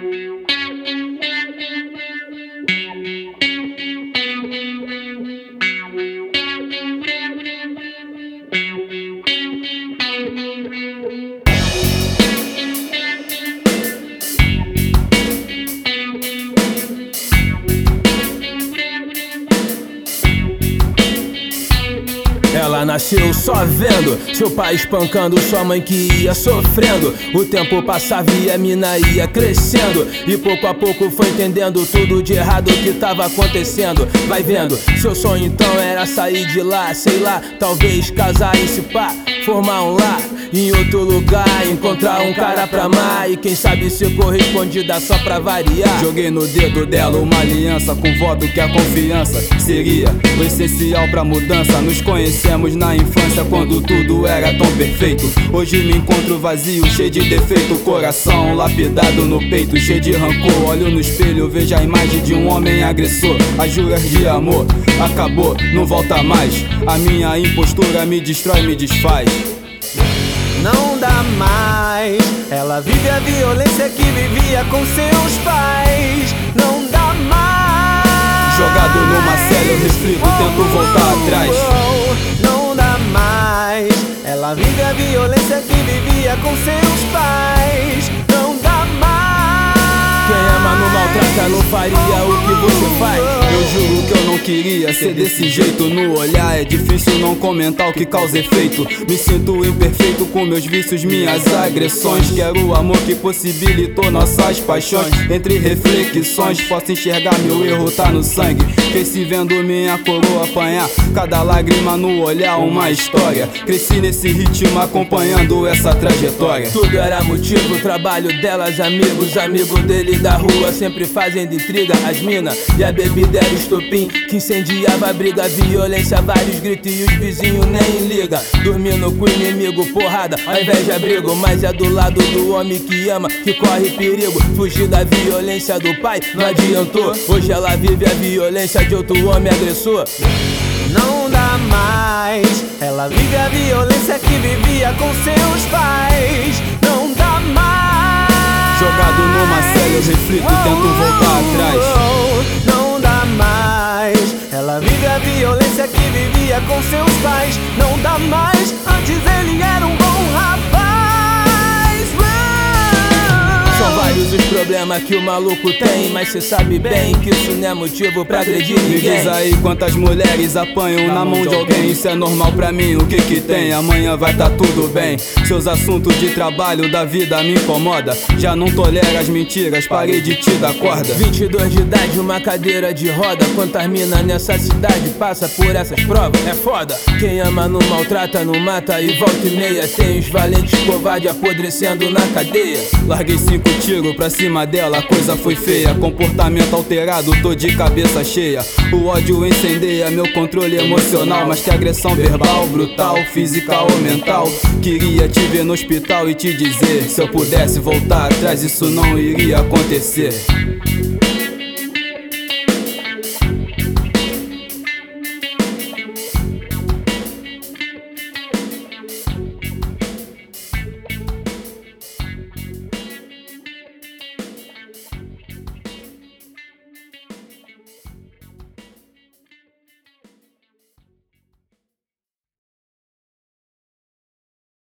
Ela nasceu só vendo seu pai espancando sua mãe que ia sofrendo. O tempo passava e a mina ia crescendo, e pouco a pouco foi entendendo tudo de errado que tava acontecendo. Vai vendo, seu sonho então era sair de lá, sei lá, talvez casar e se pá, formar um lar em outro lugar, encontrar um cara pra amar e quem sabe ser correspondida só pra variar. Joguei no dedo dela uma aliança com voto que a confiança seria o essencial pra mudança. Nos conhecemos na infância quando tudo era tão perfeito. Hoje me encontro vazio, cheio de defeito, coração lapidado no peito, cheio de rancor. Olho no espelho, vejo a imagem de um homem agressor. As juras de amor acabou, não volta mais. A minha impostura me destrói, me desfaz. Não dá mais. Ela vive a violência que vivia com seus pais. Não dá mais. Jogado numa cela eu reflito, tento voltar atrás. Não dá mais. Ela vive a violência que vivia com seus pais. Não dá mais. Quem ama não maltrata, não faria o que você faz. Eu juro que eu não queria ser desse jeito. No olhar é difícil não comentar o que causa efeito. Me sinto imperfeito com meus vícios, minhas agressões. Quero o amor que possibilitou nossas paixões. Entre reflexões posso enxergar meu erro tá no sangue. Quem se vendo minha coroa apanhar, cada lágrima no olhar uma história. Cresci nesse ritmo acompanhando essa trajetória. Tudo era motivo, trabalho delas, amigos, amigo dele da rua sempre fazendo intriga. As mina e a bebida era o estopim que incendiava a briga, violência, vários gritos e os vizinhos nem liga. Dormindo com o inimigo, porrada, ao invés de abrigo. Mas é do lado do homem que ama que corre perigo. Fugir da violência do pai não adiantou. Hoje ela vive a violência de outro homem agressor. Não dá mais. Ela vive a violência que vivia com seus pais. Não dá mais. Jogado numa cela eu reflito, tento voltar atrás. Não dá mais. Ela vive a violência que vivia com seus pais. Não dá mais. Antes ele era um bom rapaz. São vários os problemas que o maluco tem, mas cê sabe bem que isso não é motivo pra agredir ninguém. Me diz aí quantas mulheres apanham na mão de alguém. Isso é normal pra mim, o que que tem? Amanhã vai tá tudo bem. Seus assuntos de trabalho da vida me incomoda. Já não tolero as mentiras, parei de te dar corda. 22 de idade, uma cadeira de roda. Quantas mina nessa cidade passa por essas provas? É foda. Quem ama não maltrata, não mata e volta e meia. Tem os valentes covardes apodrecendo na cadeia. Larguei 5 tiros pra cima dela, a coisa foi feia. Comportamento alterado, tô de cabeça cheia. O ódio incendeia meu controle emocional. Mas que agressão verbal, brutal, física ou mental. Queria te ver no hospital e te dizer, se eu pudesse voltar atrás isso não iria acontecer.